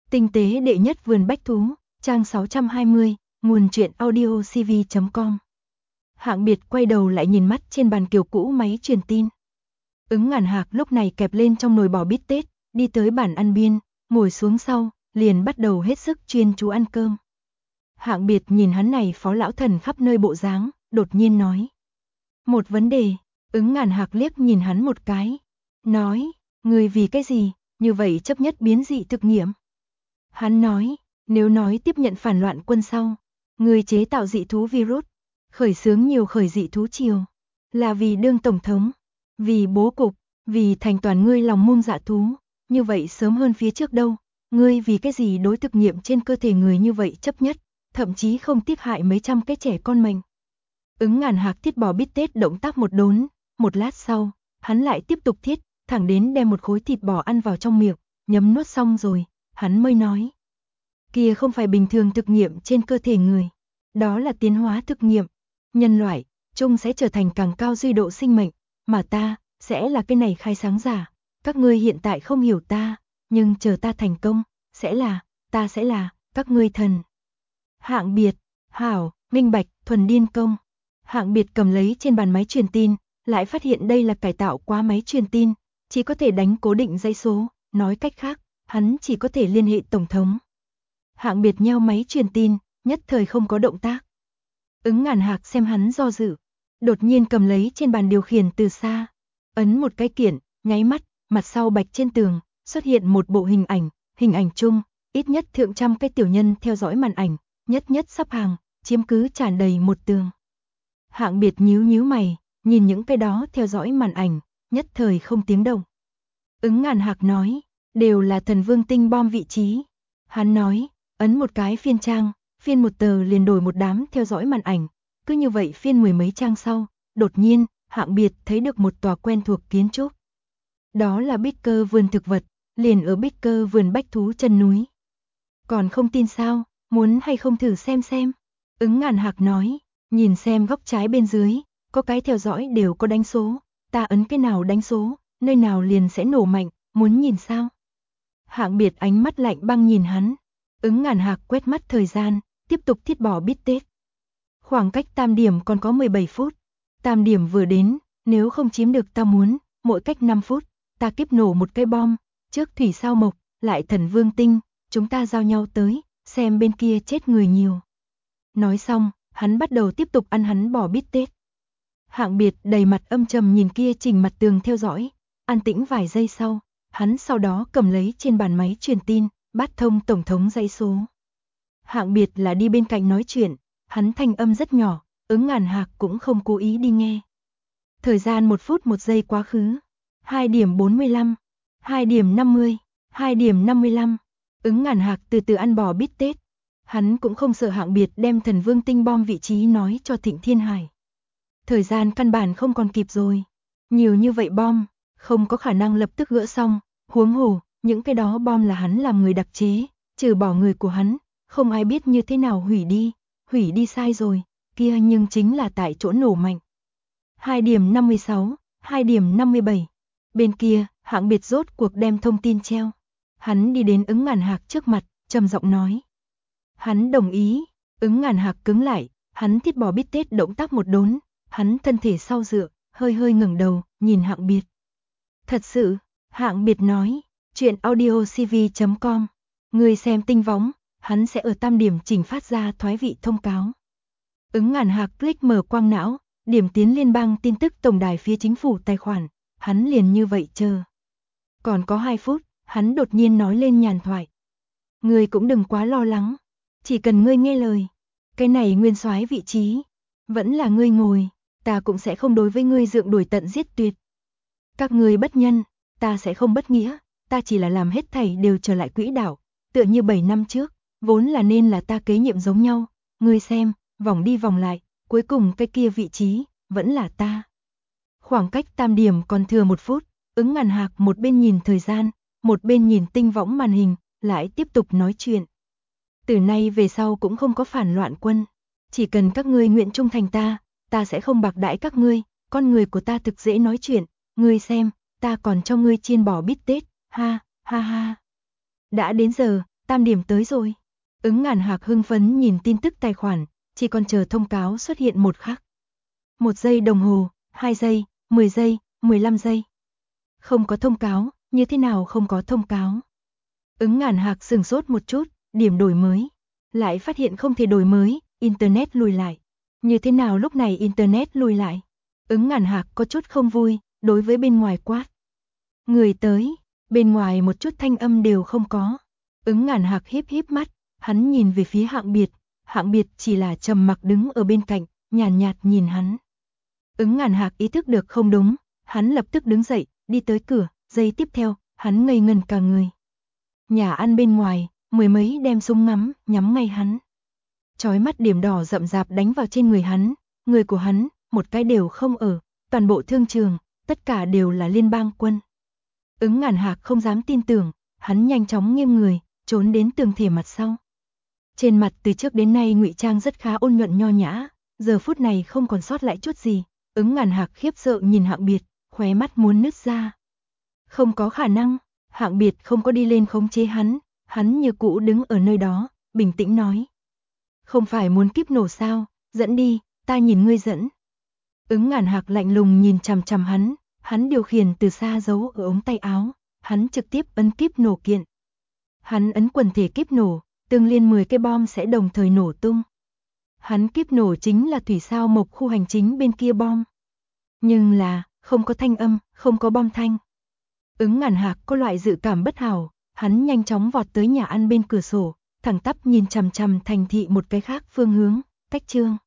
Tinh tế đệ nhất vườn bách thú, trang 620, nguồn truyện audio cv.com. Hạng Biệt quay đầu lại nhìn mắt trên bàn kiểu cũ máy truyền tin. Ứng Ngàn Hạc lúc này kẹp lên trong nồi bò bít tết, đi tới bàn ăn biên, ngồi xuống sau, liền bắt đầu hết sức chuyên chú ăn cơm. Hạng Biệt nhìn hắn này phó lão thần khắp nơi bộ dáng, đột nhiên nói. Một vấn đề. Ứng Ngàn Hạc liếc nhìn hắn một cái, nói, ngươi vì cái gì, như vậy chấp nhất biến dị thực nghiệm. Hắn nói, nếu nói tiếp nhận phản loạn quân sau, ngươi chế tạo dị thú virus, khởi xướng nhiều khởi dị thú triều, là vì đương tổng thống, vì bố cục, vì thành toàn ngươi lòng môn dạ thú, như vậy sớm hơn phía trước đâu, ngươi vì cái gì đối thực nghiệm trên cơ thể người như vậy chấp nhất, thậm chí không tiếp hại mấy trăm cái trẻ con mình. Ứng Ngàn Hạc thiết bò bít tết động tác một đốn, một lát sau, hắn lại tiếp tục thiết, thẳng đến đem một khối thịt bò ăn vào trong miệng, nhấm nuốt xong rồi, hắn mới nói. Kia không phải bình thường thực nghiệm trên cơ thể người, đó là tiến hóa thực nghiệm, nhân loại, chung sẽ trở thành càng cao duy độ sinh mệnh, mà ta, sẽ là cái này khai sáng giả, các ngươi hiện tại không hiểu ta, nhưng chờ ta thành công, ta sẽ là, các ngươi thần. Hạng Biệt, hảo, minh bạch, thuần điên công. Hạng Biệt cầm lấy trên bàn máy truyền tin, lại phát hiện đây là cải tạo quá máy truyền tin, chỉ có thể đánh cố định dãy số, nói cách khác, hắn chỉ có thể liên hệ tổng thống. Hạng Biệt nheo máy truyền tin, nhất thời không có động tác. Ứng Ngàn Hạc xem hắn do dự, đột nhiên cầm lấy trên bàn điều khiển từ xa, ấn một cái kiện, nháy mắt, mặt sau bạch trên tường, xuất hiện một bộ hình ảnh chung, ít nhất thượng trăm cái tiểu nhân theo dõi màn ảnh, nhất nhất sắp hàng, chiếm cứ tràn đầy một tường. Hạng Biệt nhíu mày, nhìn những cái đó theo dõi màn ảnh, nhất thời không tiếng động. Ứng Ngàn Hạc nói, đều là thần vương tinh bom vị trí. Hắn nói, ấn một cái phiên trang, phiên một tờ liền đổi một đám theo dõi màn ảnh, cứ như vậy phiên mười mấy trang sau, đột nhiên, Hạng Biệt thấy được một tòa quen thuộc kiến trúc. Đó là Bích Cơ vườn thực vật, liền ở Bích Cơ vườn bách thú chân núi. Còn không tin sao, muốn hay không thử xem. Ứng Ngàn Hạc nói, nhìn xem góc trái bên dưới, có cái theo dõi đều có đánh số, ta ấn cái nào đánh số, nơi nào liền sẽ nổ mạnh, muốn nhìn sao? Hạng Biệt ánh mắt lạnh băng nhìn hắn. Ứng Ngàn Hạc quét mắt thời gian, tiếp tục thiết bò bít tết. Khoảng cách tam điểm còn có 17 phút. Tam điểm vừa đến, nếu không chiếm được ta muốn, mỗi cách 5 phút, ta kiếp nổ một cái bom, trước thủy sao mộc, lại thần vương tinh, chúng ta giao nhau tới, xem bên kia chết người nhiều. Nói xong, hắn bắt đầu tiếp tục ăn hắn bò bít tết. Hạng Biệt đầy mặt âm trầm nhìn kia trình mặt tường theo dõi, an tĩnh vài giây sau, hắn sau đó cầm lấy trên bàn máy truyền tin, bắt thông tổng thống dãy số. Hạng Biệt là đi bên cạnh nói chuyện, hắn thanh âm rất nhỏ, Ứng Ngàn Hạc cũng không cố ý đi nghe. Thời gian 1 phút 1 giây quá khứ, 2 điểm 45, 2 điểm 50, 2 điểm 55, Ứng Ngàn Hạc từ từ ăn bò bít tết. Hắn cũng không sợ Hạng Biệt đem thần vương tinh bom vị trí nói cho Thịnh Thiên Hải. Thời gian căn bản không còn kịp rồi. Nhiều như vậy bom, không có khả năng lập tức gỡ xong, huống hồ, những cái đó bom là hắn làm người đặc chế, trừ bỏ người của hắn, không ai biết như thế nào hủy đi sai rồi, kia nhưng chính là tại chỗ nổ mạnh. 2 điểm 56, 2 điểm 57, bên kia, Hạng Biệt rốt cuộc đem thông tin treo. Hắn đi đến Ứng Ngàn Hạc trước mặt, trầm giọng nói. Hắn đồng ý, Ứng Ngàn Hạc cứng lại, hắn thiết bò bít tết động tác một đốn, hắn thân thể sau dựa, hơi ngẩng đầu, nhìn Hạng Biệt. Thật sự, Hạng Biệt nói, chuyện audio cv.com, người xem tinh võng, hắn sẽ ở tam điểm chỉnh phát ra thoái vị thông cáo. Ứng Ngàn Hạc click mở quang não, điểm tiến liên bang tin tức tổng đài phía chính phủ tài khoản, hắn liền như vậy chờ. Còn có 2 phút, hắn đột nhiên nói lên nhàn thoại. Ngươi cũng đừng quá lo lắng, chỉ cần ngươi nghe lời, cái này nguyên soái vị trí, vẫn là ngươi ngồi, ta cũng sẽ không đối với ngươi dượng đuổi tận giết tuyệt. Các ngươi bất nhân, ta sẽ không bất nghĩa, ta chỉ là làm hết thảy đều trở lại quỹ đạo, tựa như 7 năm trước, vốn là nên là ta kế nhiệm giống nhau, ngươi xem, vòng đi vòng lại, cuối cùng cái kia vị trí, vẫn là ta. Khoảng cách tam điểm còn thừa 1 phút, Ứng Ngàn Hạc một bên nhìn thời gian, một bên nhìn tinh võng màn hình, lại tiếp tục nói chuyện. Từ nay về sau cũng không có phản loạn quân, chỉ cần các ngươi nguyện trung thành ta sẽ không bạc đãi các ngươi, con người của ta thực dễ nói chuyện, ngươi xem, ta còn cho ngươi chiên bò bít tết, ha. Đã đến giờ, tam điểm tới rồi. Ứng Ngàn Hạc hưng phấn nhìn tin tức tài khoản, chỉ còn chờ thông cáo xuất hiện một khắc. 1 giây đồng hồ, 2 giây, 10 giây, 15 giây. Không có thông cáo, như thế nào không có thông cáo? Ứng Ngàn Hạc sửng sốt một chút, điểm đổi mới. Lại phát hiện không thể đổi mới, Internet lùi lại. Như thế nào lúc này Internet lùi lại? Ứng Ngàn Hạc có chút không vui, đối với bên ngoài quát. Người tới, bên ngoài một chút thanh âm đều không có. Ứng Ngàn Hạc híp híp mắt, hắn nhìn về phía Hạng Biệt chỉ là trầm mặc đứng ở bên cạnh, nhàn nhạt nhìn hắn. Ứng Ngàn Hạc ý thức được không đúng, hắn lập tức đứng dậy, đi tới cửa, giây tiếp theo, hắn ngây ngần cả người. Nhà ăn bên ngoài, 10 mấy đem súng ngắm, nhắm ngay hắn. Chói mắt điểm đỏ rậm rạp đánh vào trên người hắn, người của hắn, một cái đều không ở, toàn bộ thương trường, tất cả đều là liên bang quân. Ứng Ngàn Hạc không dám tin tưởng, hắn nhanh chóng nghiêng người, trốn đến tường thể mặt sau. Trên mặt từ trước đến nay ngụy trang rất khá ôn nhuận nho nhã, giờ phút này không còn sót lại chút gì. Ứng Ngàn Hạc khiếp sợ nhìn Hạng Biệt, khóe mắt muốn nứt ra. Không có khả năng, Hạng Biệt không có đi lên khống chế hắn như cũ đứng ở nơi đó, bình tĩnh nói. Không phải muốn kíp nổ sao, dẫn đi, ta nhìn ngươi dẫn. Ứng Ngàn Hạc lạnh lùng nhìn chằm chằm hắn điều khiển từ xa giấu ở ống tay áo, hắn trực tiếp ấn kíp nổ kiện. Hắn ấn quần thể kíp nổ, tương liên 10 cái bom sẽ đồng thời nổ tung. Hắn kíp nổ chính là thủy sao mộc khu hành chính bên kia bom. Nhưng là, không có thanh âm, không có bom thanh. Ứng Ngàn Hạc có loại dự cảm bất hảo, hắn nhanh chóng vọt tới nhà ăn bên cửa sổ, thẳng tắp nhìn chằm chằm thành thị một cái khác phương hướng, cách Trương